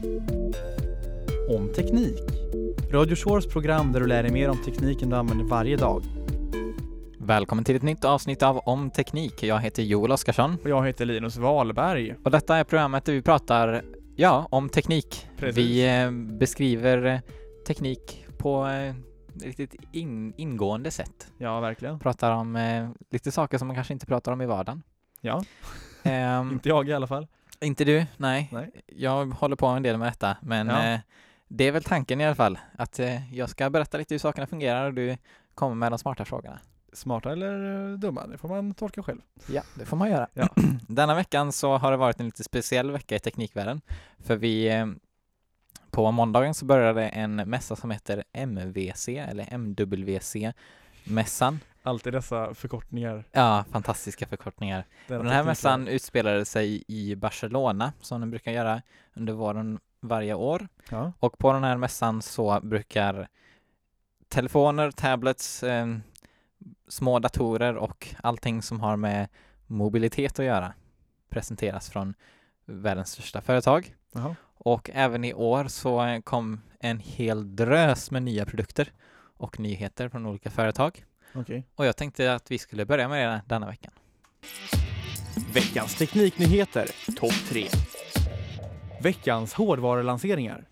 Om teknik. Radio Shores program där du lär dig mer om tekniken du använder varje dag. Välkommen till ett nytt avsnitt av Om teknik. Jag heter Joel Oskarsson. Och jag heter Linus Wahlberg. Och detta är programmet där vi pratar om teknik. Precis. Vi beskriver teknik på riktigt ingående sätt. Ja, verkligen. Pratar om lite saker som man kanske inte pratar om i vardagen. Ja, inte jag i alla fall. Inte du? Nej. Nej. Jag håller på en del med detta, men det är väl tanken i alla fall. Att jag ska berätta lite hur sakerna fungerar och du kommer med de smarta frågorna. Smarta eller dumma, det får man tolka själv. Ja, det får man göra. Ja. Denna veckan så har det varit en lite speciell vecka i teknikvärlden. För på måndagen så började en mässa som heter MWC eller MWC-mässan. Alltid dessa förkortningar. Ja, fantastiska förkortningar. Den här mässan utspelade sig i Barcelona som den brukar göra under våren varje år. Ja. Och på den här mässan så brukar telefoner, tablets, små datorer och allting som har med mobilitet att göra presenteras från världens största företag. Jaha. Och även i år så kom en hel drös med nya produkter och nyheter från olika företag. Okej. Och jag tänkte att vi skulle börja med det denna veckan. Veckans tekniknyheter, topp 3. Veckans hårdvarulanseringar.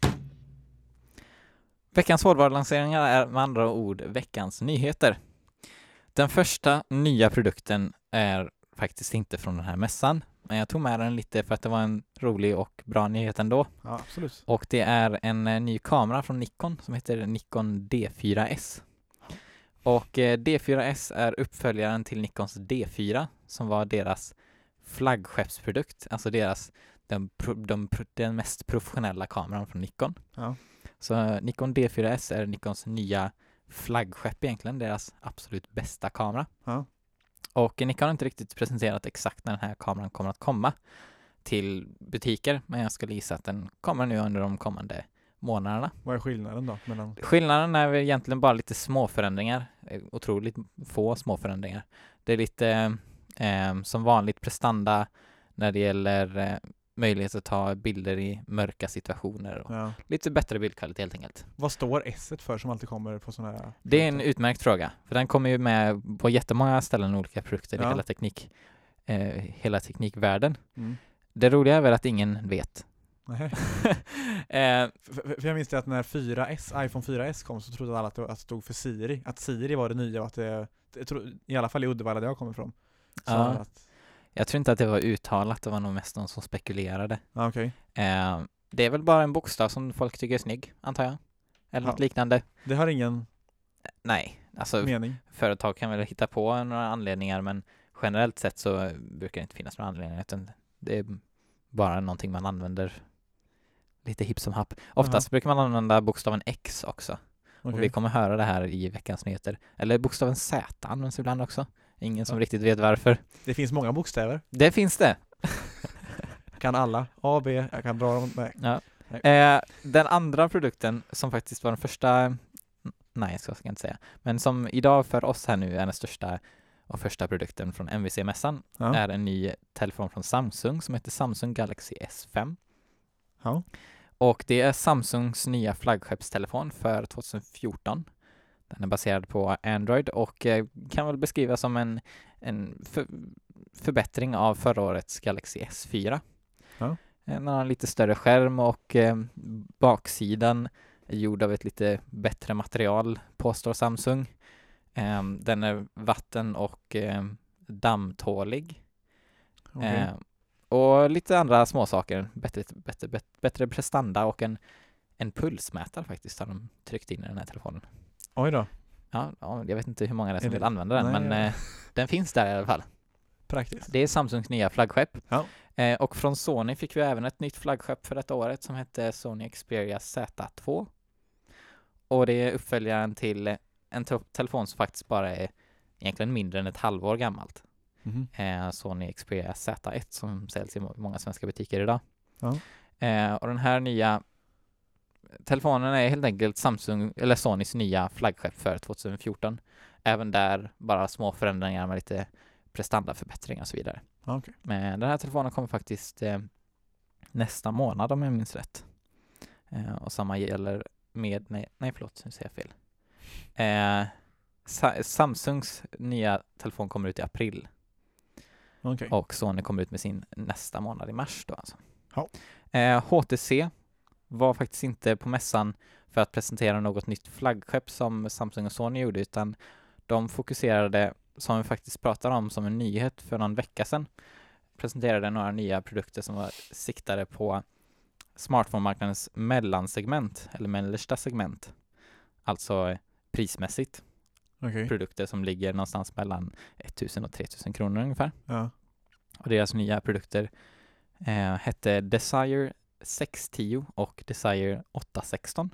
Veckans hårdvarulanseringar är med andra ord veckans nyheter. Den första nya produkten är faktiskt inte från den här mässan. Men jag tog med den lite för att det var en rolig och bra nyhet ändå. Ja, absolut. Och det är en ny kamera från Nikon som heter Nikon D4S. Och D4S är uppföljaren till Nikons D4 som var deras flaggskeppsprodukt. Alltså den mest professionella kameran från Nikon. Ja. Så Nikon D4S är Nikons nya flaggskepp egentligen, deras absolut bästa kamera. Ja. Och Nikon har inte riktigt presenterat exakt när den här kameran kommer att komma till butiker, men jag skulle gissa att den kommer nu under de kommande månaderna. Vad är skillnaden då? Skillnaden är väl egentligen bara lite små förändringar, otroligt få små förändringar. Det är lite som vanligt prestanda när det gäller möjlighet att ta bilder i mörka situationer och lite bättre bildkvalitet helt enkelt. Vad står S-et för som alltid kommer på sådana här? Det är en utmärkt fråga, för den kommer ju med på jättemånga ställen olika produkter i hela teknikvärlden. Mm. Det roliga är väl att ingen vet. Nej. För jag minns det att när iPhone 4S kom så trodde alla att det stod för Siri. Att Siri var det nya och att i alla fall i Uddevalla där jag kommer ifrån. Jag tror inte att det var uttalat, det var nog mest någon som spekulerade. Okay. Det är väl bara en bokstav som folk tycker är snygg, antar jag. Eller något liknande. Det har ingen mening. Företag kan väl hitta på några anledningar, men generellt sett så brukar det inte finnas några anledningar, utan det är bara någonting man använder lite hipp som happ. Oftast brukar man använda bokstaven X också. Okay. Och vi kommer höra det här i veckans nyheter. Eller bokstaven Z används ibland också. Ingen som riktigt vet varför. Det finns många bokstäver. Det finns det. Kan alla. A, B, jag kan dra dem med. Ja. Den andra produkten som faktiskt var den första, jag ska inte säga, men som idag för oss här nu är den största och första produkten från MWC-mässan är en ny telefon från Samsung som heter Samsung Galaxy S5. Ja. Och det är Samsungs nya flaggskeppstelefon för 2014. Den är baserad på Android och kan väl beskrivas som en förbättring av förra årets Galaxy S4. Ja. Den har en lite större skärm och baksidan är gjord av ett lite bättre material, påstår Samsung. Den är vatten- och dammtålig. Okay. Och lite andra småsaker. Bättre prestanda och en pulsmätare faktiskt har de tryckt in i den här telefonen. Oj då. Ja, jag vet inte hur många det är som vill använda den, men den finns där i alla fall. Praktiskt. Det är Samsungs nya flaggskepp. Ja. Och från Sony fick vi även ett nytt flaggskepp för detta året som hette Sony Xperia Z2. Och det är uppföljaren till en telefon som faktiskt bara är egentligen mindre än ett halvår gammalt. Mm-hmm. Sony Xperia Z1 som säljs i många svenska butiker idag. Ja. Och den här nya telefonen är helt enkelt Sonys nya flaggskepp för 2014. Även där bara små förändringar med lite prestandaförbättringar och så vidare. Okay. Men den här telefonen kommer faktiskt nästa månad om jag minns rätt. Och samma gäller med, nej förlåt, nu säger jag fel. Samsungs nya telefon kommer ut i april. Okej. Och Sony kommer ut med sin nästa månad i mars då alltså. Ja. HTC var faktiskt inte på mässan för att presentera något nytt flaggskepp som Samsung och Sony gjorde, utan de fokuserade, som vi faktiskt pratade om som en nyhet för någon vecka sedan, presenterade några nya produkter som var siktade på smartphone-marknadens mellansegment eller mellersta segment. Alltså prismässigt. Okej. Produkter som ligger någonstans mellan 1000 och 3000 kronor ungefär. Ja. Och deras nya produkter hette Desire 610 och Desire 816.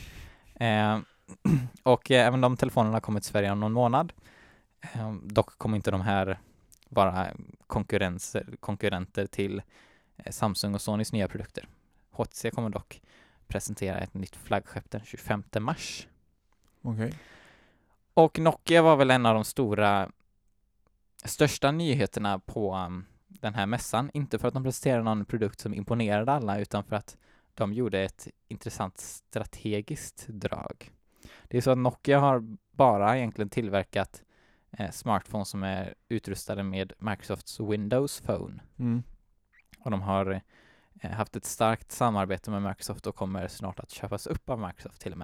Och även de telefonerna har kommit till Sverige om någon månad. Dock kommer inte de här vara konkurrenter till Samsung och Sonys nya produkter. HTC kommer dock presentera ett nytt flaggskepp den 25 mars. Okej. Och Nokia var väl en av de största nyheterna på den här mässan. Inte för att de presenterade någon produkt som imponerade alla, utan för att de gjorde ett intressant strategiskt drag. Det är så att Nokia har bara egentligen tillverkat smartphones som är utrustade med Microsofts Windows Phone. Mm. Och de har haft ett starkt samarbete med Microsoft och kommer snart att köpas upp av Microsoft till och med.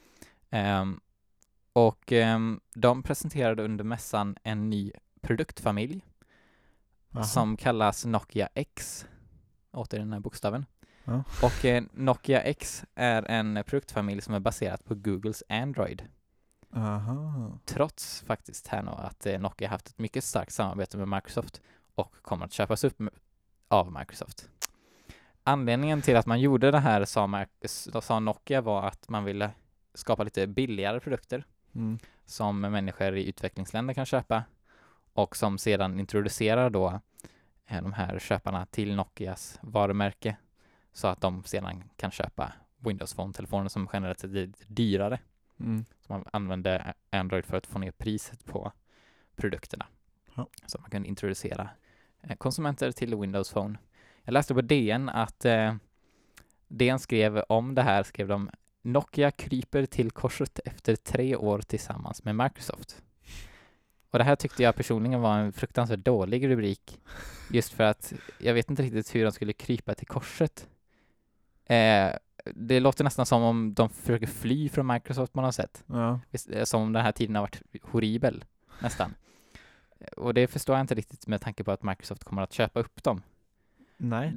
De presenterade under mässan en ny produktfamilj som kallas Nokia X. Åter den här bokstaven. Ja. Och Nokia X är en produktfamilj som är baserad på Googles Android. Aha. Trots faktiskt här nu att Nokia haft ett mycket starkt samarbete med Microsoft och kommer att köpas upp av Microsoft. Anledningen till att man gjorde det här sa Nokia var att man ville skapa lite billigare produkter som människor i utvecklingsländer kan köpa och som sedan introducerar då de här köparna till Nokias varumärke så att de sedan kan köpa Windows Phone-telefoner som generellt sett är dyrare. Så man använde Android för att få ner priset på produkterna. Ja. Så man kan introducera konsumenter till Windows Phone. Jag läste på DN att DN skrev om det här, skrev de: Nokia kryper till korset efter 3 år tillsammans med Microsoft. Och det här tyckte jag personligen var en fruktansvärt dålig rubrik. Just för att jag vet inte riktigt hur de skulle krypa till korset. Det låter nästan som om de försöker fly från Microsoft på något sätt. Ja. Som om den här tiden har varit horribel, nästan. Och det förstår jag inte riktigt med tanke på att Microsoft kommer att köpa upp dem. Nej.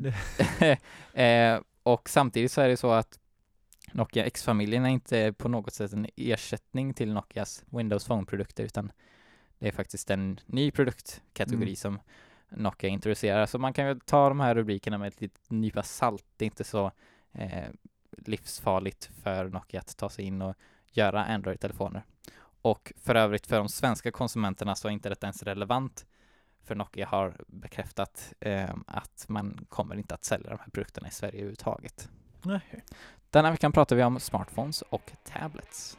Och samtidigt så är det så att Nokia X-familjen är inte på något sätt en ersättning till Nokias Windows Phone-produkter, utan det är faktiskt en ny produktkategori som Nokia introducerar. Så man kan ju ta de här rubrikerna med ett litet nypa salt. Det är inte så livsfarligt för Nokia att ta sig in och göra Android-telefoner. Och för övrigt för de svenska konsumenterna så är inte detta ens relevant, för Nokia har bekräftat att man kommer inte att sälja de här produkterna i Sverige överhuvudtaget. Nej. Denna veckan pratar vi om smartphones och tablets.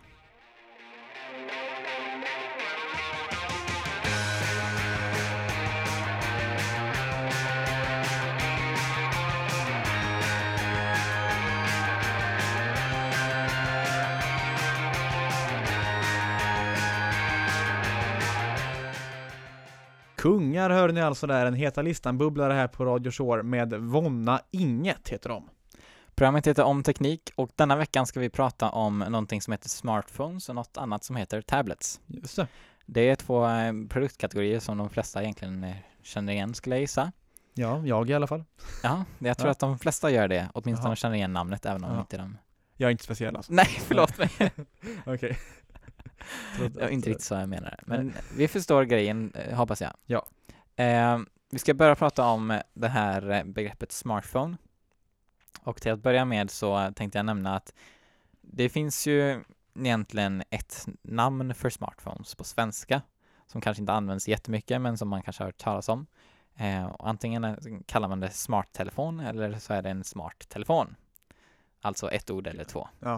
Kungar hör ni alltså där, en heta listan bubblare här på Radio Shore med Vonna Inget heter de. Programmet heter Om Teknik och denna veckan ska vi prata om någonting som heter smartphones och något annat som heter tablets. Just det. Det är 2 produktkategorier som de flesta egentligen känner igen, skulle jag gissa. Ja, jag i alla fall. Ja, jag tror att de flesta gör det. Åtminstone Jaha. känner igen namnet, även om inte de... Jag är inte speciell alltså. Nej, förlåt mig. Okej. Det var inte riktigt så jag menar. Men vi förstår grejen, hoppas jag. Ja. Vi ska börja prata om det här begreppet smartphone. Och till att börja med så tänkte jag nämna att det finns ju egentligen ett namn för smartphones på svenska som kanske inte används jättemycket men som man kanske har hört talas om. Och antingen kallar man det smarttelefon eller så är det en smarttelefon. Alltså ett ord eller 2. Ja.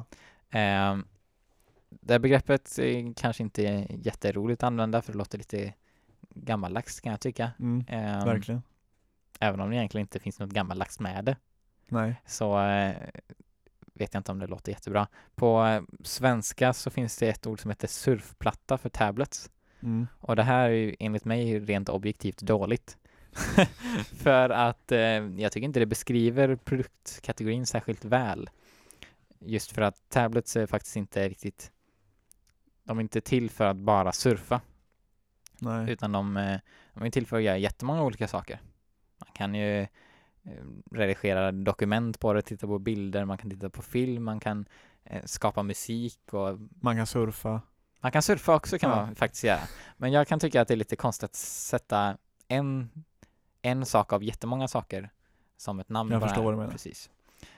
Det begreppet är kanske inte jätteroligt att använda för det låter lite gammaldags kan jag tycka. Verkligen. Även om det egentligen inte finns något gammaldags med det. Nej. Så vet jag inte om det låter jättebra. På svenska så finns det ett ord som heter surfplatta för tablets. Och det här är ju enligt mig rent objektivt dåligt. För att jag tycker inte det beskriver produktkategorin särskilt väl. Just för att tablets är faktiskt inte riktigt, de är inte till för att bara surfa. Nej. Utan de är till för att göra jättemånga olika saker. Man kan ju redigera dokument på det, titta på bilder, man kan titta på film, man kan skapa musik och Man kan surfa. man kan surfa också kan man faktiskt göra. Men jag kan tycka att det är lite konstigt att sätta en sak av jättemånga saker som ett namn. Jag på förstår det här. vad du menar. Precis.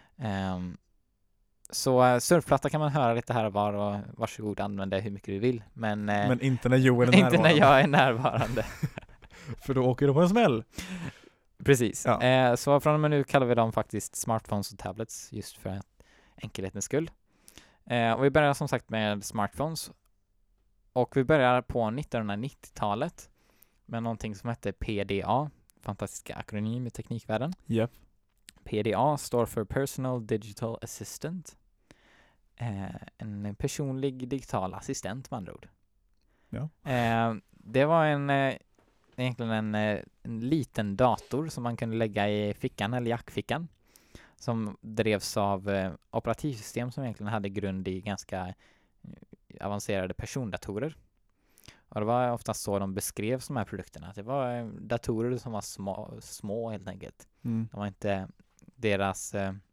Så surfplatta kan man höra lite här och var och varsågod använda hur mycket du vill. Men inte när Joel är närvarande. inte när jag är närvarande. För då åker du på en smäll. Precis. Ja. Så från och med nu kallar vi dem faktiskt smartphones och tablets just för enkelhetens skull. Och vi börjar som sagt med smartphones. Och vi börjar på 1990-talet med någonting som hette PDA. Fantastiska akronym i teknikvärlden. Yep. PDA står för Personal Digital Assistant. En personlig digital assistent med andra ord. Ja. Det var egentligen en liten dator som man kunde lägga i fickan eller jackfickan. Som drevs av operativsystem som egentligen hade grund i ganska avancerade persondatorer. Och det var oftast så de beskrev de här produkterna. Det var datorer som var små helt enkelt. De var inte deras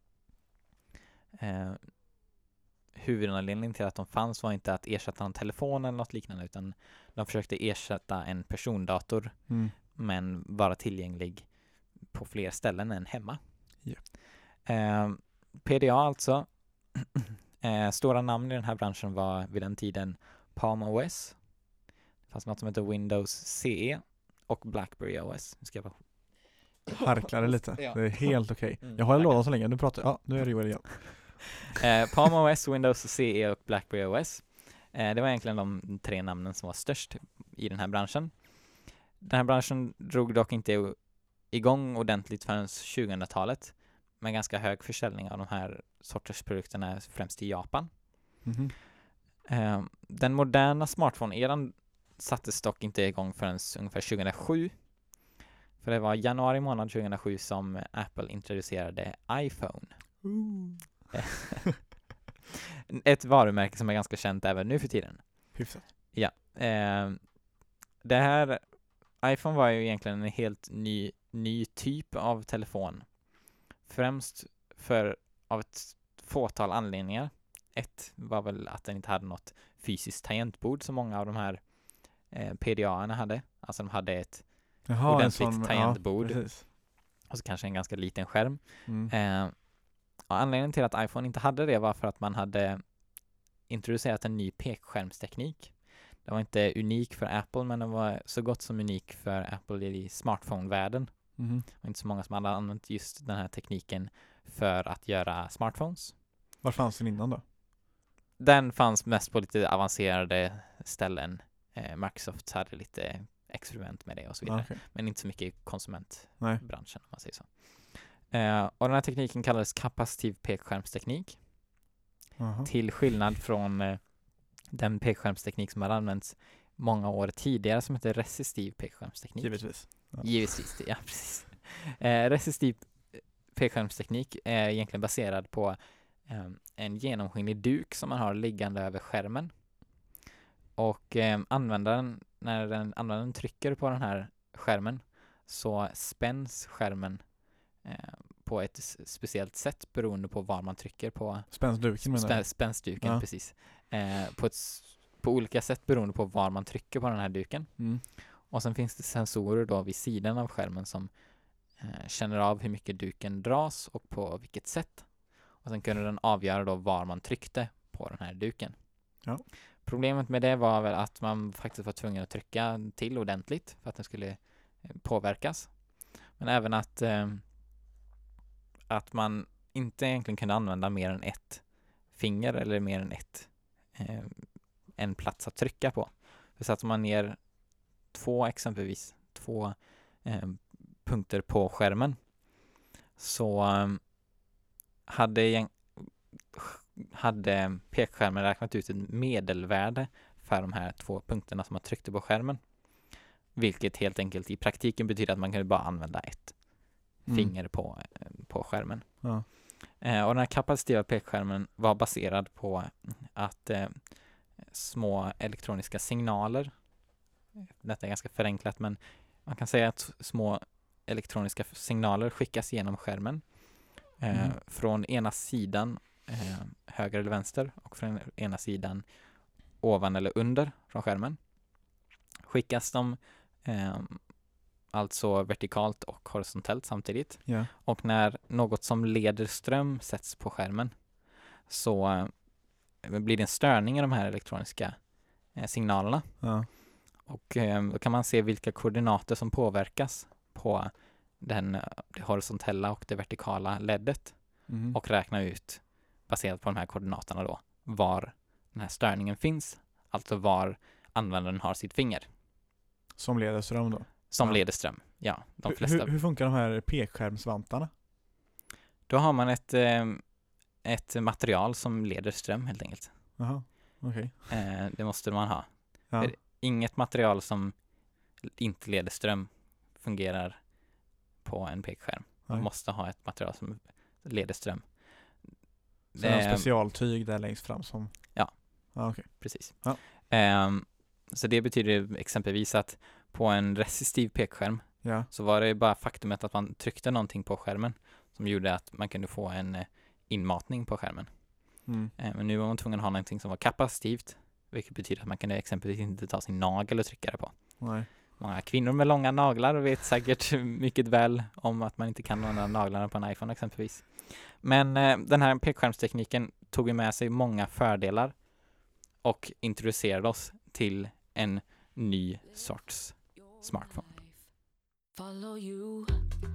huvudanledning till att de fanns var inte att ersätta en telefon eller något liknande, utan de försökte ersätta en persondator men vara tillgänglig på fler ställen än hemma. Yeah. PDA alltså. Stora namn i den här branschen var vid den tiden Palm OS. Det fanns något som heter Windows CE och BlackBerry OS. Nu ska jag bara harklar det lite. Ja. Det är helt okej. Jag har lådan så länge. Nu är det Joel igen. Palm OS, Windows CE och BlackBerry OS. Det var egentligen de 3 namnen som var störst i den här branschen. Den här branschen drog dock inte igång ordentligt förrän 2000-talet med ganska hög försäljning av de här sorters produkterna främst i Japan. Den moderna smartphone-eran sattes dock inte igång förrän ungefär 2007. För det var januari månad 2007 som Apple introducerade iPhone. Ett varumärke som är ganska känt även nu för tiden. Hyfsat. Ja. Det här iPhone var ju egentligen en helt ny typ av telefon. Främst av ett fåtal anledningar. Ett var väl att den inte hade något fysiskt tangentbord som många av de här PDA-erna hade. Alltså de hade ett ordentligt tangentbord. Och så kanske en ganska liten skärm. Och anledningen till att iPhone inte hade det var för att man hade introducerat en ny pekskärmsteknik. Det var inte unik för Apple, men den var så gott som unik för Apple i smartphone-världen. Det var inte så många som hade använt just den här tekniken för att göra smartphones. Var fanns den innan då? Den fanns mest på lite avancerade ställen. Microsoft hade lite experiment med det och så vidare. Okay. Men inte så mycket i konsumentbranschen om man säger så. Och den här tekniken kallades kapacitiv pekskärmsteknik. Till skillnad från den pekskärmsteknik som hade använts många år tidigare som heter resistiv pekskärmsteknik. Givetvis. Ja. Givetvis, ja precis. Resistiv pekskärmsteknik är egentligen baserad på en genomskinlig duk som man har liggande över skärmen. Och när användaren trycker på den här skärmen så spänns skärmen på ett speciellt sätt beroende på var man trycker på spänstduken, ja. Precis. På olika sätt beroende på var man trycker på den här duken. Och sen finns det sensorer då vid sidan av skärmen som känner av hur mycket duken dras och på vilket sätt. Och sen kunde den avgöra då var man tryckte på den här duken. Ja. Problemet med det var väl att man faktiskt var tvungen att trycka till ordentligt för att den skulle påverkas. Men även att man inte egentligen kunde använda mer än ett finger eller mer än en plats att trycka på. För satte man ner två punkter på skärmen så hade hade pekskärmen räknat ut ett medelvärde för de här 2 punkterna som man tryckte på skärmen. Vilket helt enkelt i praktiken betyder att man kan bara använda ett finger på skärmen. Ja. Och den här kapacitiva pekskärmen var baserad på att små elektroniska signaler, detta är ganska förenklat, men man kan säga att små elektroniska signaler skickas genom skärmen från ena sidan höger eller vänster och från ena sidan ovan eller under från skärmen. Skickas de alltså vertikalt och horisontellt samtidigt. Ja. Och när något som leder ström sätts på skärmen så blir det en störning i de här elektroniska signalerna. Ja. Och då kan man se vilka koordinater som påverkas på det horisontella och det vertikala leddet och räkna ut baserat på de här koordinaterna då var den här störningen finns, alltså var användaren har sitt finger. Som leder ström då? Som leder ström, ja. De flesta. Hur funkar de här pekskärmsvantarna? Då har man ett material som leder ström helt enkelt. Jaha, okej. Det måste man ha. Ja. För inget material som inte leder ström fungerar på en pekskärm. Man måste ha ett material som leder ström. Så en specialtyg där längst fram som... Ja. Ja, okej. Precis. Ja. Så det betyder exempelvis att på en resistiv pekskärm så var det bara faktumet att man tryckte någonting på skärmen som gjorde att man kunde få en inmatning på skärmen. Men nu var man tvungen att ha någonting som var kapacitivt, vilket betyder att man kunde exempelvis inte ta sin nagel och trycka det på. Nej. Många kvinnor med långa naglar vet säkert mycket väl om att man inte kan använda naglarna på en iPhone exempelvis. Men den här pekskärmstekniken tog ju med sig många fördelar och introducerade oss till en ny sorts smartphone. Follow you.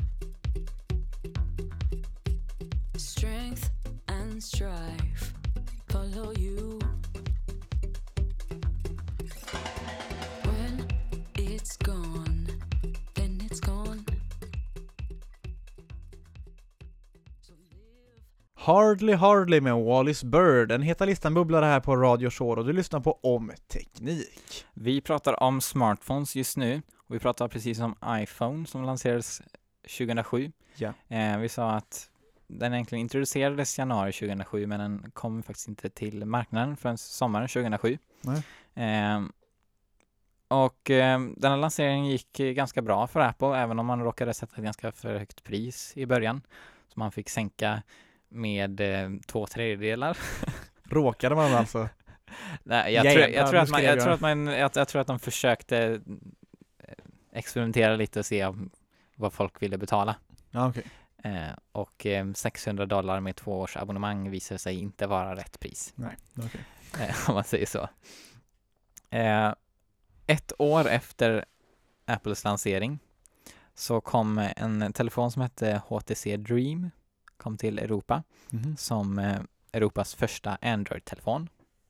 Strength and strife. Follow you. When it's gone, then it's gone. Hardly med Wallis Bird. Den heta listan bubblar här på Radio Shore och du lyssnar på Om Teknik. Vi pratar om smartphones just nu och vi pratar precis om iPhone som lanserades 2007. Ja. Vi sa att den egentligen introducerades i januari 2007 men den kom faktiskt inte till marknaden förrän sommaren 2007. Nej. Den här lanseringen gick ganska bra för Apple även om man råkade sätta ett ganska för högt pris i början. Så man fick sänka med 2/3. Råkade man alltså? Nej, jag tror att de försökte experimentera lite och se vad folk ville betala. Ja, okej. Och $600 med 2 års abonnemang visade sig inte vara rätt pris. Nej, okej. Om man säger så. 1 år efter Apples lansering så kom en telefon som hette HTC Dream kom till Europa som Europas första Android-telefon.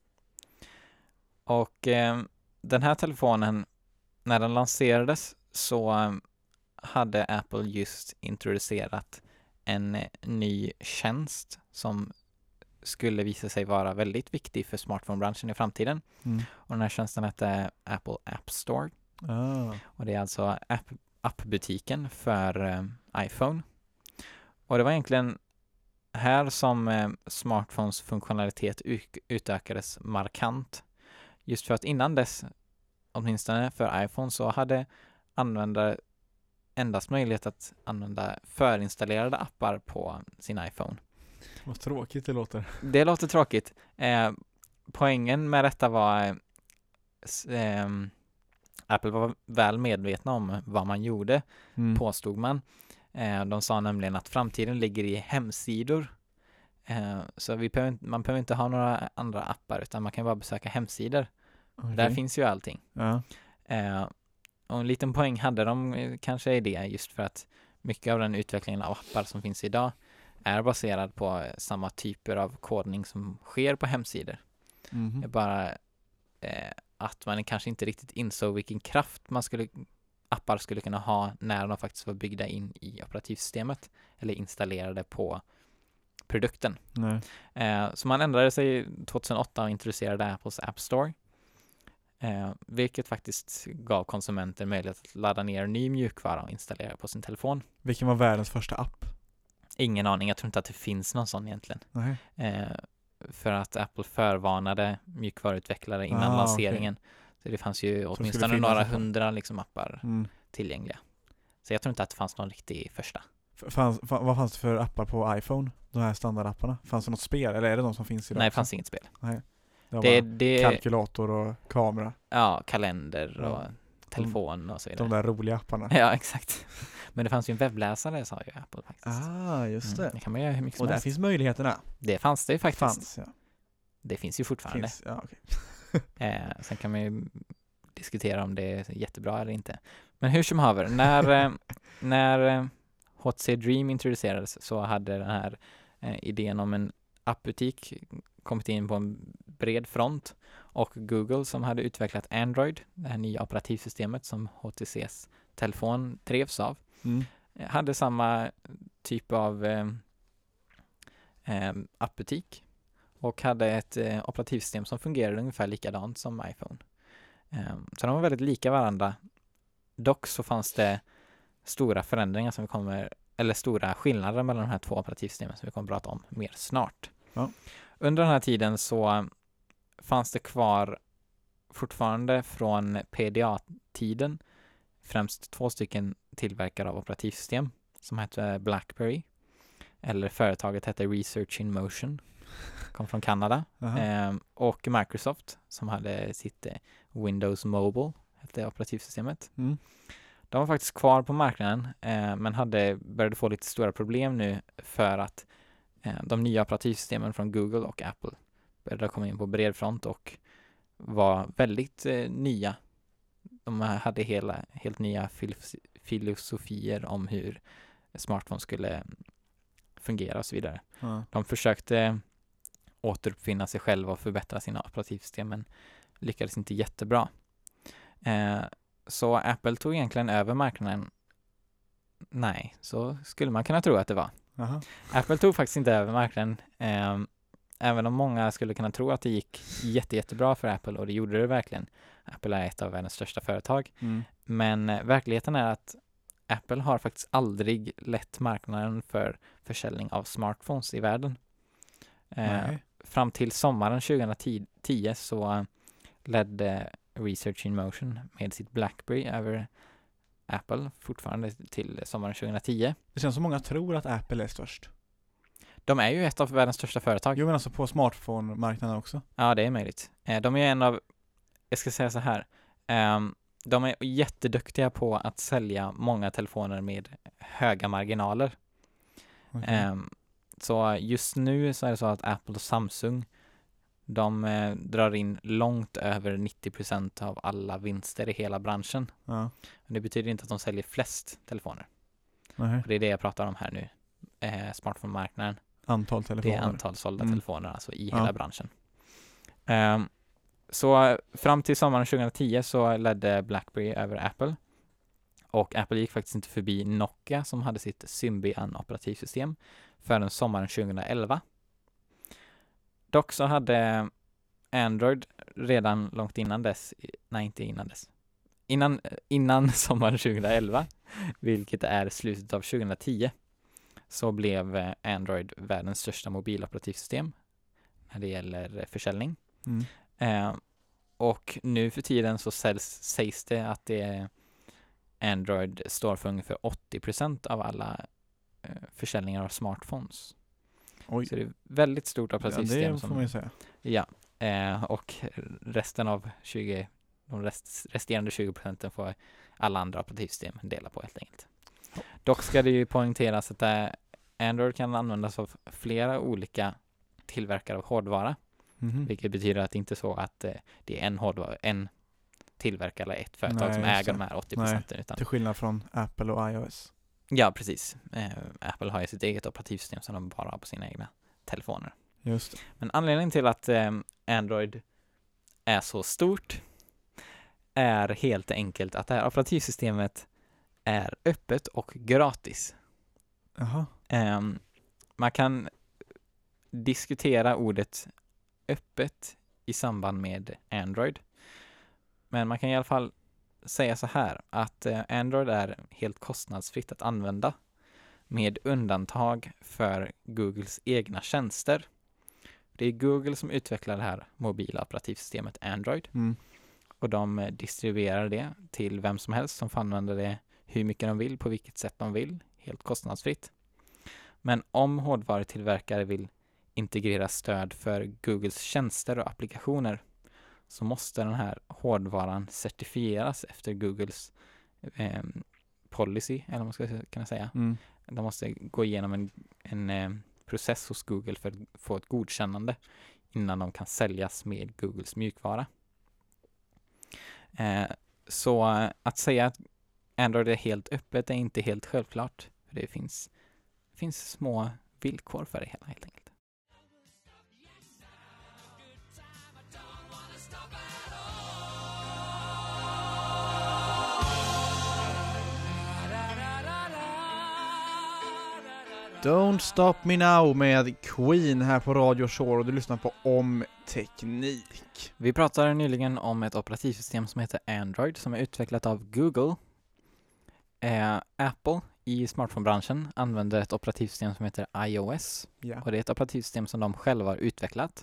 Och den här telefonen, när den lanserades så hade Apple just introducerat en ny tjänst som skulle visa sig vara väldigt viktig för smartphone-branschen i framtiden. Och den här tjänsten hette Apple App Store. Och det är alltså appbutiken för iPhone. Och det var egentligen här som smartphones funktionalitet utökades markant. Just för att innan dess, åtminstone för iPhone, så hade användare endast möjlighet att använda förinstallerade appar på sin iPhone. Vad tråkigt det låter. Det låter tråkigt. Poängen med detta var Apple var väl medvetna om vad man gjorde, påstod man. De sa nämligen att framtiden ligger i hemsidor. Så man behöver inte ha några andra appar utan man kan bara besöka hemsidor. Okay. Där finns ju allting. Ja. Och en liten poäng hade de kanske i det just för att mycket av den utvecklingen av appar som finns idag är baserad på samma typer av kodning som sker på hemsidor. Det är bara att man kanske inte riktigt insåg vilken kraft appar skulle kunna ha när de faktiskt var byggda in i operativsystemet eller installerade på produkten. Nej. Så man ändrade sig 2008 och introducerade Apples App Store. Vilket faktiskt gav konsumenter möjlighet att ladda ner ny mjukvara och installera på sin telefon. Vilken var världens första app? Ingen aning, jag tror inte att det finns någon sån egentligen. Nej. För att Apple förvarnade mjukvaruutvecklare innan lanseringen. Så det fanns ju åtminstone några hundra liksom appar tillgängliga. Så jag tror inte att det fanns någon riktig första. Vad fanns det för appar på iPhone? De här standardapparna? Fanns det något spel? Eller är det de som finns idag? Nej, det också? fanns inget spel. Nej. Det Kalkylator och kamera. Ja, kalender och telefon och så vidare. De där roliga apparna. Ja, exakt. Men det fanns ju en webbläsare, sa ju Apple faktiskt. Just det. Det kan man göra hur mycket som Och där helst. finns möjligheterna. Det fanns det ju faktiskt. Ja. Det finns ju fortfarande. Ja, okay. Sen kan man ju diskutera om det är jättebra eller inte. Men hur som haver, när HTC Dream introducerades så hade den här idén om en appbutik kommit in på en bred front, och Google som hade utvecklat Android, det här nya operativsystemet som HTCs telefon drevs av, hade samma typ av appbutik och hade ett operativsystem som fungerade ungefär likadant som iPhone. Så de var väldigt lika varandra. Dock så fanns det stora förändringar eller stora skillnader mellan de här två operativsystemen som vi kommer att prata om mer snart. Ja. Under den här tiden så fanns det kvar fortfarande från PDA-tiden främst 2 stycken tillverkare av operativsystem som hette BlackBerry, eller företaget hette Research in Motion, kom från Kanada, och Microsoft som hade sitt Windows Mobile, hette operativsystemet. De var faktiskt kvar på marknaden, men började få lite stora problem nu för att de nya operativsystemen från Google och Apple började komma in på bred front och var väldigt nya. De hade helt nya filosofier om hur smartphones skulle fungera och så vidare. De försökte återuppfinna sig själva och förbättra sina operativsystem, men lyckades inte jättebra. Så Apple tog egentligen över marknaden. Nej, så skulle man kunna tro att det var. Apple tog faktiskt inte över marknaden. Även om många skulle kunna tro att det gick jättebra för Apple, och det gjorde det verkligen. Apple är ett av världens största företag. Men verkligheten är att Apple har faktiskt aldrig lett marknaden för försäljning av smartphones i världen. Fram till sommaren 2010 så ledde Research in Motion med sitt BlackBerry över Apple fortfarande till sommaren 2010. Det känns som många tror att Apple är störst. De är ju ett av världens största företag. Jo, men alltså på smartphone-marknaden också. Ja, det är möjligt. De är en av, jag ska säga så här, de är jätteduktiga på att sälja många telefoner med höga marginaler. Så just nu så är det så att Apple och Samsung, de drar in långt över 90% av alla vinster i hela branschen. Men det betyder inte att de säljer flest telefoner. Och det är det jag pratar om här nu. Smartphone-marknaden. Antal telefoner. Det är antal sålda telefoner, alltså i hela branschen. Så fram till sommaren 2010 så ledde BlackBerry över Apple. Och Apple gick faktiskt inte förbi Nokia som hade sitt Symbian-operativsystem förrän sommaren 2011. Dock så hade Android redan långt innan dess, nej inte innan dess, innan sommaren 2011, vilket är slutet av 2010, så blev Android världens största mobiloperativsystem när det gäller försäljning. Och nu för tiden så sägs det att Android står för ungefär 80% av alla försäljningar av smartphones. Oj. Så det är väldigt stort operativsystem. Ja, det får man ju säga. Ja, och resten av de resterande 20% får alla andra operativsystem dela på helt enkelt. Dock ska det ju poängteras att Android kan användas av flera olika tillverkare av hårdvara. Vilket betyder att det inte är så att det är en tillverkare eller ett företag som äger de här 80%. Utan till skillnad från Apple och iOS. Ja, precis. Apple har ju sitt eget operativsystem som de bara har på sina egna telefoner. Just det. Men anledningen till att Android är så stort är helt enkelt att det här operativsystemet är öppet och gratis. Jaha. Man kan diskutera ordet öppet i samband med Android. Men man kan i alla fall säga så här att Android är helt kostnadsfritt att använda med undantag för Googles egna tjänster. Det är Google som utvecklar det här mobila operativsystemet Android. Och de distribuerar det till vem som helst som får använda det hur mycket de vill, på vilket sätt de vill, helt kostnadsfritt. Men om hårdvarutillverkare vill integrera stöd för Googles tjänster och applikationer så måste den här hårdvaran certifieras efter Googles policy, eller vad man ska kunna säga. De måste gå igenom en process hos Google för att få ett godkännande innan de kan säljas med Googles mjukvara. Så att säga att Android är helt öppet är inte helt självklart. För det finns små villkor för det hela helt enkelt. Don't Stop Me Now med Queen här på Radio Shore och du lyssnar på Om Teknik. Vi pratade nyligen om ett operativsystem som heter Android som är utvecklat av Google. Apple i smartphone-branschen använder ett operativsystem som heter iOS. Ja. Och det är ett operativsystem som de själva har utvecklat.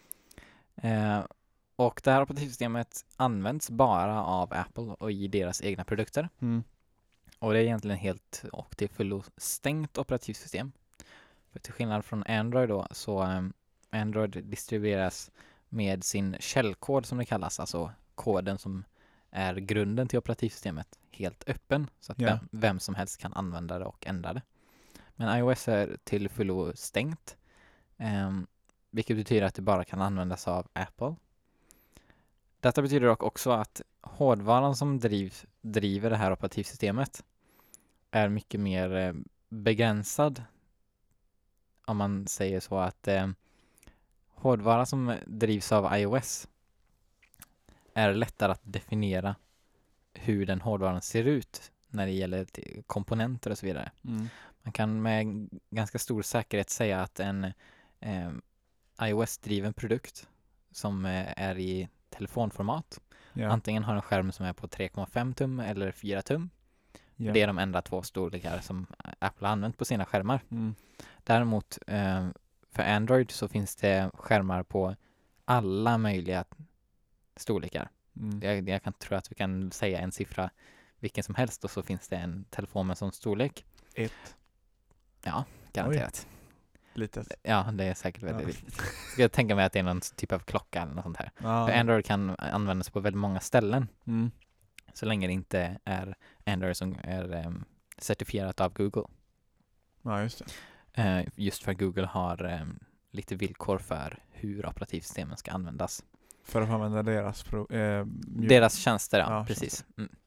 Och det här operativsystemet används bara av Apple och i deras egna produkter. Och det är egentligen helt och till fullo stängt operativsystem. För till skillnad från Android då, så Android distribueras med sin källkod som det kallas, alltså koden som är grunden till operativsystemet, helt öppen så att vem som helst kan använda det och ändra det. Men iOS är till fullo stängt, vilket betyder att det bara kan användas av Apple. Detta betyder dock också att hårdvaran som driver det här operativsystemet är mycket mer begränsad. Om man säger så att hårdvara som drivs av iOS är lättare att definiera hur den hårdvaran ser ut när det gäller komponenter och så vidare. Man kan med ganska stor säkerhet säga att en iOS-driven produkt som är i telefonformat antingen har en skärm som är på 3,5 tum eller 4 tum. Det är de enda två storlekar som Apple har använt på sina skärmar. Däremot för Android så finns det skärmar på alla möjliga storlekar. Jag kan tro att vi kan säga en siffra vilken som helst och så finns det en telefon med sån storlek. 1. Ja, garanterat. Litet. Ja, det är säkert väldigt litet. Jag tänker mig att det är någon typ av klocka eller något sånt här. För Android kan användas på väldigt många ställen. Så länge det inte är Android som är certifierat av Google. Ja, just det. Just för Google har lite villkor för hur operativsystemen ska användas. För att använda deras tjänster, ja precis.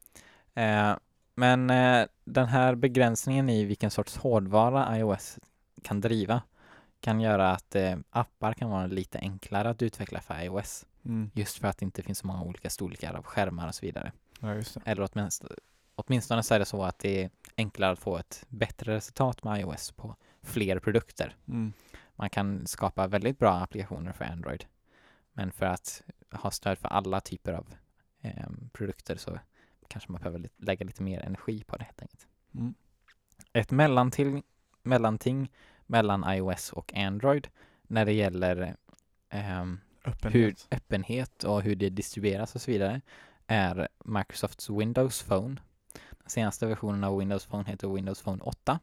Men den här begränsningen i vilken sorts hårdvara iOS kan driva kan göra att appar kan vara lite enklare att utveckla för iOS. Just för att det inte finns så många olika storlekar av skärmar och så vidare. Ja, just det. Eller åtminstone så är det så att det är enklare att få ett bättre resultat med iOS på fler produkter. Man kan skapa väldigt bra applikationer för Android. Men för att ha stöd för alla typer av produkter så kanske man behöver lägga lite mer energi på det helt enkelt. Ett mellanting mellan iOS och Android när det gäller öppenhet och hur det distribueras och så vidare är Microsofts Windows Phone. Den senaste versionen av Windows Phone heter Windows Phone 8.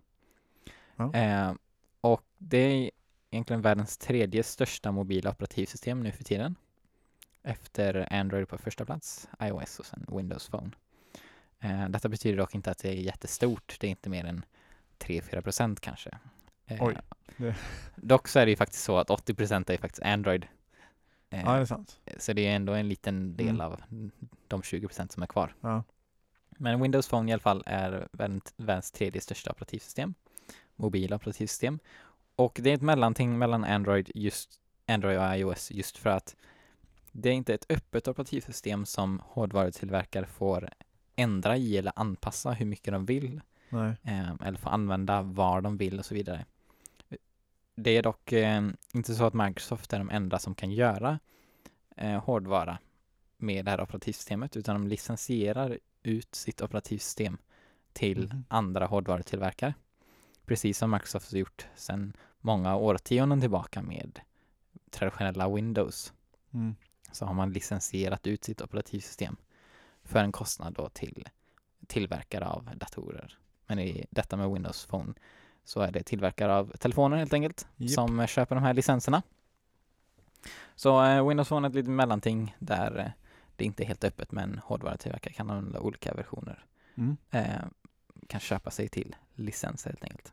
Och det är egentligen världens 3:e största mobila operativsystem nu för tiden. Efter Android på första plats, iOS och sen Windows Phone. Detta betyder dock inte att det är jättestort. Det är inte mer än 3-4% kanske. Dock så är det ju faktiskt så att 80% är faktiskt Android. Ja, det är sant. Så det är ändå en liten del av de 20% som är kvar. Ja. Men Windows Phone i alla fall är världens 3:e största operativsystem. Mobila operativsystem. Och det är ett mellanting mellan Android och iOS just för att det är inte ett öppet operativsystem som hårdvarutillverkare får ändra i eller anpassa hur mycket de vill. Nej. Eller få använda var de vill och så vidare. Det är dock inte så att Microsoft är de enda som kan göra hårdvara med det här operativsystemet, utan de licensierar ut sitt operativsystem till andra hårdvarutillverkare. Precis som Microsoft har gjort sedan många årtionden tillbaka med traditionella Windows. Så har man licensierat ut sitt operativsystem för en kostnad då till tillverkare av datorer. Men i detta med Windows Phone så är det tillverkare av telefoner helt enkelt som köper de här licenserna. Så Windows Phone är ett litet mellanting där det inte är helt öppet, men hårdvarutillverkare kan använda olika versioner. Kan köpa sig till licenser helt enkelt.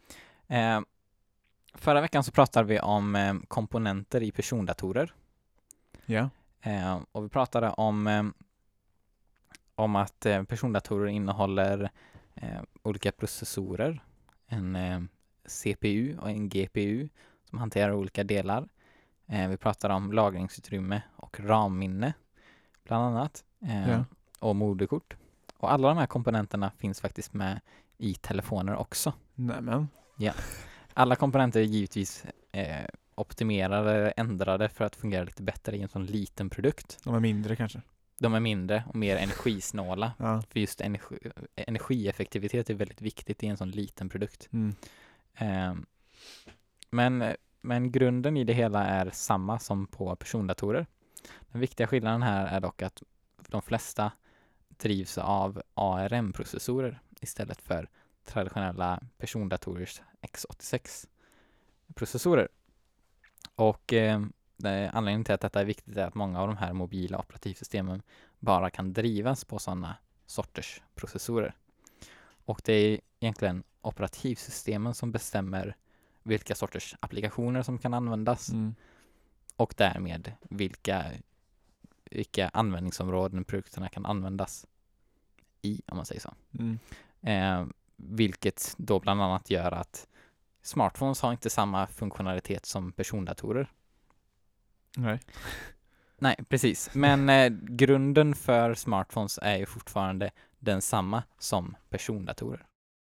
Förra veckan så pratade vi om komponenter i persondatorer. Ja. Och vi pratade om att persondatorer innehåller olika processorer, en CPU och en GPU som hanterar olika delar. Vi pratade om lagringsutrymme och RAM-minne bland annat, och moderkort. Och alla de här komponenterna finns faktiskt med i telefoner också. Nämen. Ja. Alla komponenter är givetvis optimerade, ändrade för att fungera lite bättre i en sån liten produkt. De är mindre kanske. De är mindre och mer energisnåla. Ja. För just energieffektivitet är väldigt viktigt i en sån liten produkt. Men grunden i det hela är samma som på persondatorer. Den viktiga skillnaden här är dock att de flesta drivs av ARM-processorer istället för traditionella persondatorers x86-processorer. Och anledningen till att detta är viktigt är att många av de här mobila operativsystemen bara kan drivas på sådana sorters processorer. Och det är egentligen operativsystemen som bestämmer vilka sorters applikationer som kan användas och därmed vilka användningsområden produkterna kan användas i, om man säger så. Vilket då bland annat gör att smartphones har inte samma funktionalitet som persondatorer. Nej, precis. Men grunden för smartphones är ju fortfarande densamma som persondatorer.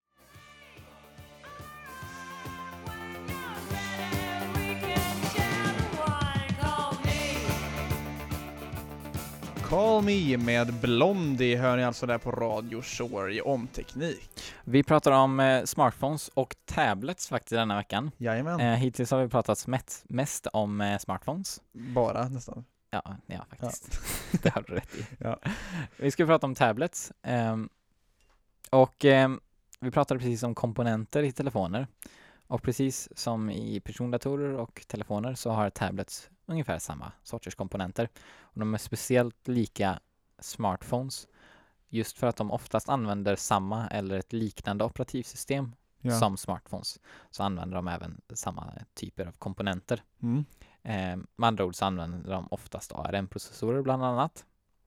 Call Me med Blondie hör ni alltså där på Radio Shore om teknik. Vi pratar om smartphones och tablets faktiskt denna veckan. Jajamän. Hittills har vi pratat mest om smartphones. Bara nästan. Ja faktiskt. Ja. Det har du rätt i. Ja. Vi ska prata om tablets. Vi pratade precis om komponenter i telefoner. Och precis som i persondatorer och telefoner så har tablets ungefär samma sorters komponenter. Och de är speciellt lika smartphones just för att de oftast använder samma eller ett liknande operativsystem som smartphones. Så använder de även samma typer av komponenter. Med andra ord så använder de oftast ARM-processorer bland annat.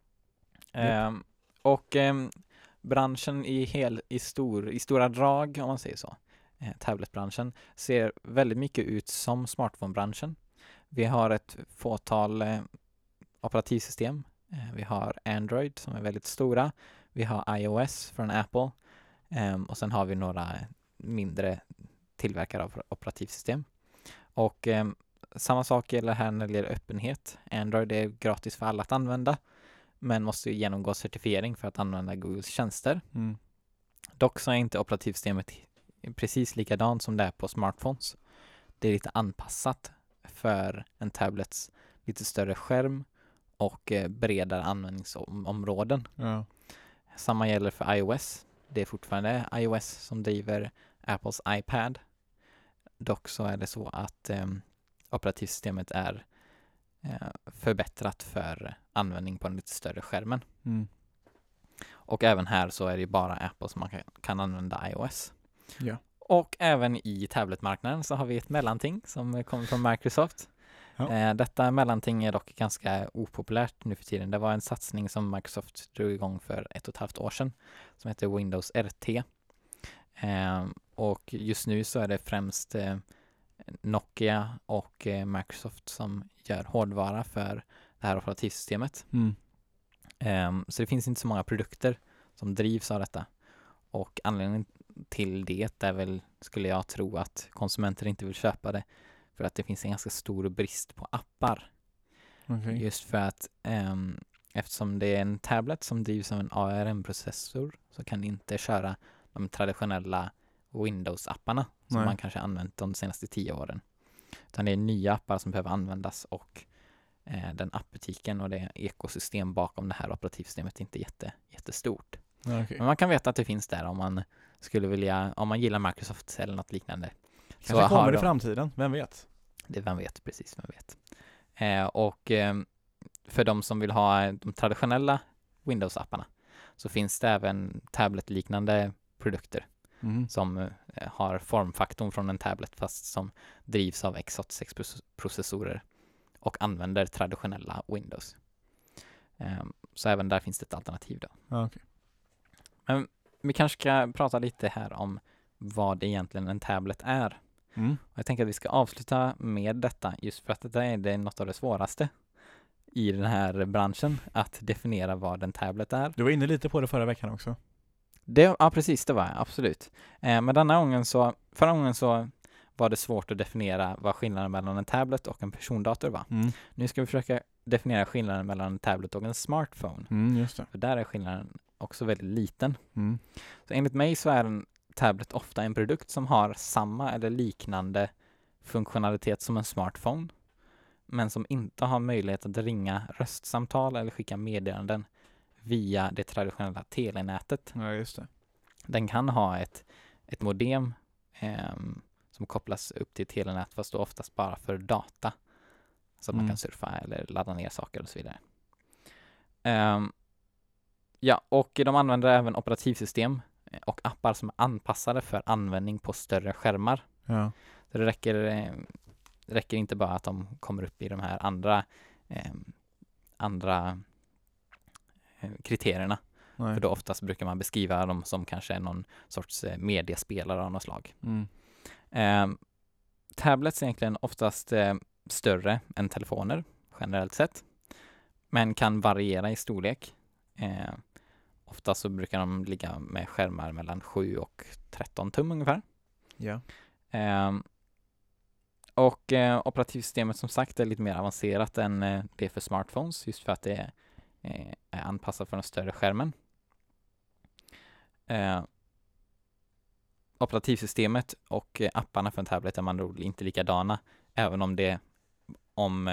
Branschen i stora drag, om man säger så, tabletbranschen ser väldigt mycket ut som smartphone-branschen. Vi har ett fåtal operativsystem. Vi har Android som är väldigt stora. Vi har iOS från Apple. Och sen har vi några mindre tillverkare av operativsystem. Och samma sak gäller här när det gäller öppenhet. Android är gratis för alla att använda, men måste genomgå certifiering för att använda Googles tjänster. Dock så är inte operativsystemet precis likadant som det är på smartphones. Det är lite anpassat för en tablets lite större skärm och bredare användningsområden. Samma gäller för iOS. Det är fortfarande iOS som driver Apples iPad. Dock så är det så att operativsystemet är förbättrat för användning på en lite större skärmen. Och även här så är det bara Apple som man kan använda iOS. Ja. Och även i tabletmarknaden så har vi ett mellanting som kommer från Microsoft. Detta mellanting är dock ganska opopulärt nu för tiden. Det var en satsning som Microsoft drog igång för 1,5 år sedan som heter Windows RT. Och just nu så är det främst Nokia och Microsoft som gör hårdvara för det här operativsystemet. Så det finns inte så många produkter som drivs av detta. Och anledningen till det är väl, skulle jag tro, att konsumenter inte vill köpa det för att det finns en ganska stor brist på appar. Okej. Just för att eftersom det är en tablet som drivs av en ARM-processor så kan det inte köra de traditionella Windows-apparna som Nej. man kanske använt de senaste 10 åren. Utan det är nya appar som behöver användas och den appbutiken och det ekosystem bakom det här operativsystemet är inte jättestort. Ja, okej. Men man kan veta att det finns där om man skulle vilja, om man gillar Microsoft eller något liknande. Kanske kommer i de- framtiden, vem vet? Vem vet, precis, vem vet. För de som vill ha de traditionella Windows-apparna så finns det även tablet-liknande produkter Mm. som har formfaktorn från en tablet fast som drivs av x86-processorer och använder traditionella Windows. Så även där finns det ett alternativ då. Ja, okej. Vi kanske ska prata lite här om vad egentligen en tablet är. Mm. Och jag tänker att vi ska avsluta med detta just för att det är något av det svåraste i den här branschen att definiera vad en tablet är. Du var inne lite på det förra veckan också. Ja, precis, det var jag, absolut. Men förra gången så var det svårt att definiera vad skillnaden mellan en tablet och en persondator var. Mm. Nu ska vi försöka definiera skillnaden mellan en tablet och en smartphone. Mm, just det. För där är skillnaden också väldigt liten. Mm. Så enligt mig så är en tablet ofta en produkt som har samma eller liknande funktionalitet som en smartphone, men som inte har möjlighet att ringa röstsamtal eller skicka meddelanden via det traditionella telenätet. Ja, just det. Den kan ha ett modem som kopplas upp till telenät, fast då oftast bara för data. Så att man kan surfa eller ladda ner saker och så vidare. Och de använder även operativsystem och appar som är anpassade för användning på större skärmar. Ja. Så det räcker inte bara att de kommer upp i de här andra kriterierna. Nej. För då oftast brukar man beskriva dem som kanske någon sorts mediaspelare av något slag. Mm. Tablets är egentligen oftast större än telefoner generellt sett, men kan variera i storlek. Ofta så brukar de ligga med skärmar mellan 7 och 13 tum ungefär. Ja. Operativsystemet som sagt är lite mer avancerat än det för smartphones, just för att det är anpassat för den större skärmen. Operativsystemet och apparna för en tablet är man nog inte likadana, även om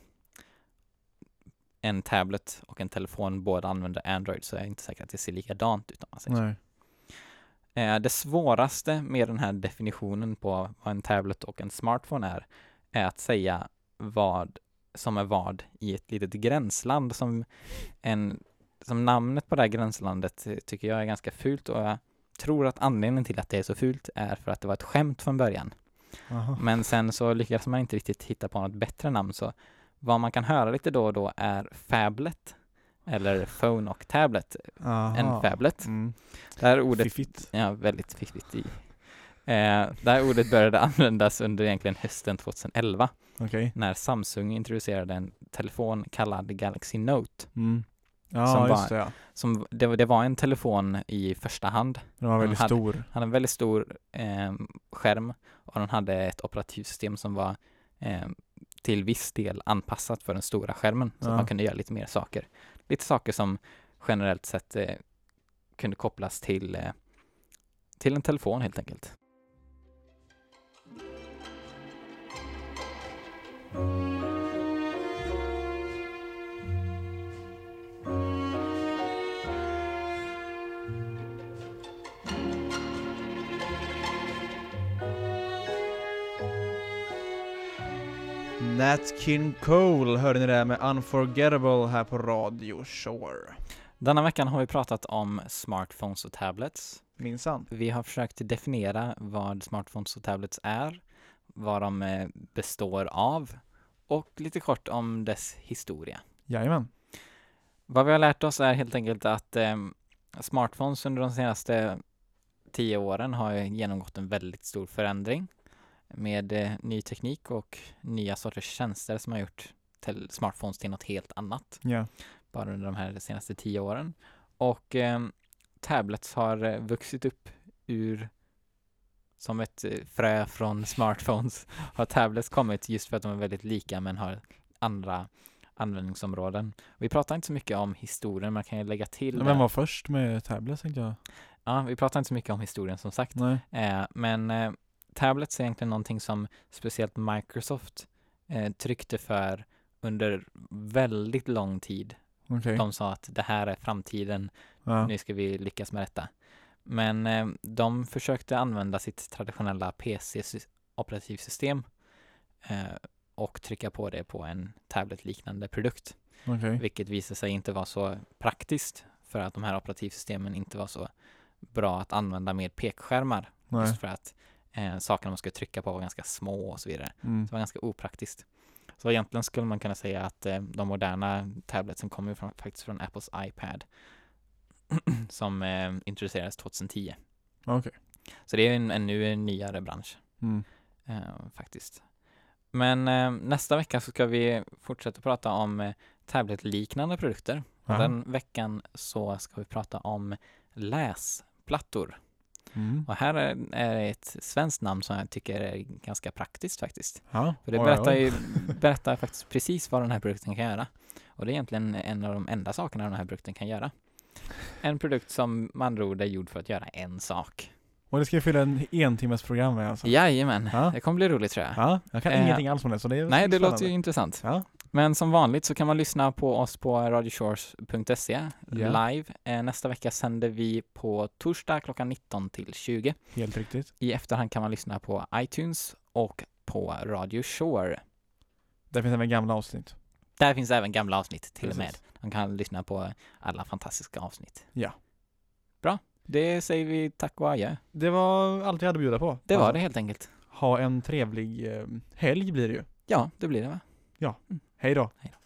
en tablet och en telefon båda använder Android, så är jag inte säker att det ser likadant ut om man säger så. Nej. Det svåraste med den här definitionen på vad en tablet och en smartphone är att säga vad som är vad i ett litet gränsland. Som namnet på det här gränslandet tycker jag är ganska fult, och jag tror att anledningen till att det är så fult är för att det var ett skämt från början. Aha. Men sen så lyckades man inte riktigt hitta på något bättre namn, så vad man kan höra lite då och då är phablet eller phone och tablet. Aha. En phablet. Mm. Det här ordet, Fiffigt. ja, väldigt fiffigt. Det här ordet började användas under egentligen hösten 2011 Okej. när Samsung introducerade en telefon kallad Galaxy Note. Mm. Ja, Som just det, ja. Det var en telefon i första hand. Den var väldigt hade- stor. Han hade en väldigt stor skärm, och den hade ett operativsystem som var till viss del anpassat för den stora skärmen, så Ja. att man kunde göra lite mer saker. Lite saker som generellt sett kunde kopplas till en telefon helt enkelt. Nat King Cole hörde ni det med Unforgettable här på Radio Shore. Denna veckan har vi pratat om smartphones och tablets. Minsann. Vi har försökt definiera vad smartphones och tablets är, vad de består av och lite kort om dess historia. Jajamän. Vad vi har lärt oss är helt enkelt att smartphones under de senaste 10 åren har genomgått en väldigt stor förändring med ny teknik och nya sorters tjänster som har gjort smartphones till något helt annat Ja. bara under de här senaste 10 åren. Och tablets har vuxit upp ur som ett frö från smartphones har tablets kommit just för att de är väldigt lika men har andra användningsområden. Vi pratar inte så mycket om historien, man kan ju lägga till Men var först med tablets tänkte jag. Ja, vi pratar inte så mycket om historien som sagt. Nej. Men tablets är egentligen någonting som speciellt Microsoft tryckte för under väldigt lång tid. Okej. De sa att det här är framtiden, Ja. nu ska vi lyckas med detta. Men de försökte använda sitt traditionella PC-operativsystem och trycka på det på en tablet-liknande produkt. Okej. Vilket visade sig inte vara så praktiskt för att de här operativsystemen inte var så bra att använda med pekskärmar. Nej. Just för att sakerna man skulle trycka på var ganska små och så vidare. Mm. Så det var ganska opraktiskt. Så egentligen skulle man kunna säga att de moderna tabletsen kommer faktiskt från Apples iPad som introducerades 2010. Okej. Så det är nu en nyare bransch Mm. faktiskt. Men nästa vecka så ska vi fortsätta prata om tablet-liknande produkter. Och Ja. den veckan så ska vi prata om läsplattor. Mm. Och här är ett svenskt namn som jag tycker är ganska praktiskt faktiskt. Ja. För det berättar faktiskt precis vad den här produkten kan göra. Och det är egentligen en av de enda sakerna den här produkten kan göra. En produkt som med andra ord är gjord för att göra en sak. Och det ska ju fylla en timmes program med alltså. Jajamän, Ja. det kommer bli roligt tror jag. Ja, jag kan ingenting alls om det så det är Nej, det spännande. låter ju intressant. Ja. Men som vanligt så kan man lyssna på oss på radioshores.se Ja. live. Nästa vecka sänder vi på torsdag klockan 19 till 20. Helt riktigt. I efterhand kan man lyssna på iTunes och på Radio Shore. Där finns även gamla avsnitt. Där finns även gamla avsnitt till och med. Precis. Man kan lyssna på alla fantastiska avsnitt. Ja. Bra, det säger vi tack och adjö. Det var allt jag hade att bjuda på. Det var Alltså, det helt enkelt. Ha en trevlig helg blir det ju. Ja, det blir det va? Hej då. Hej då.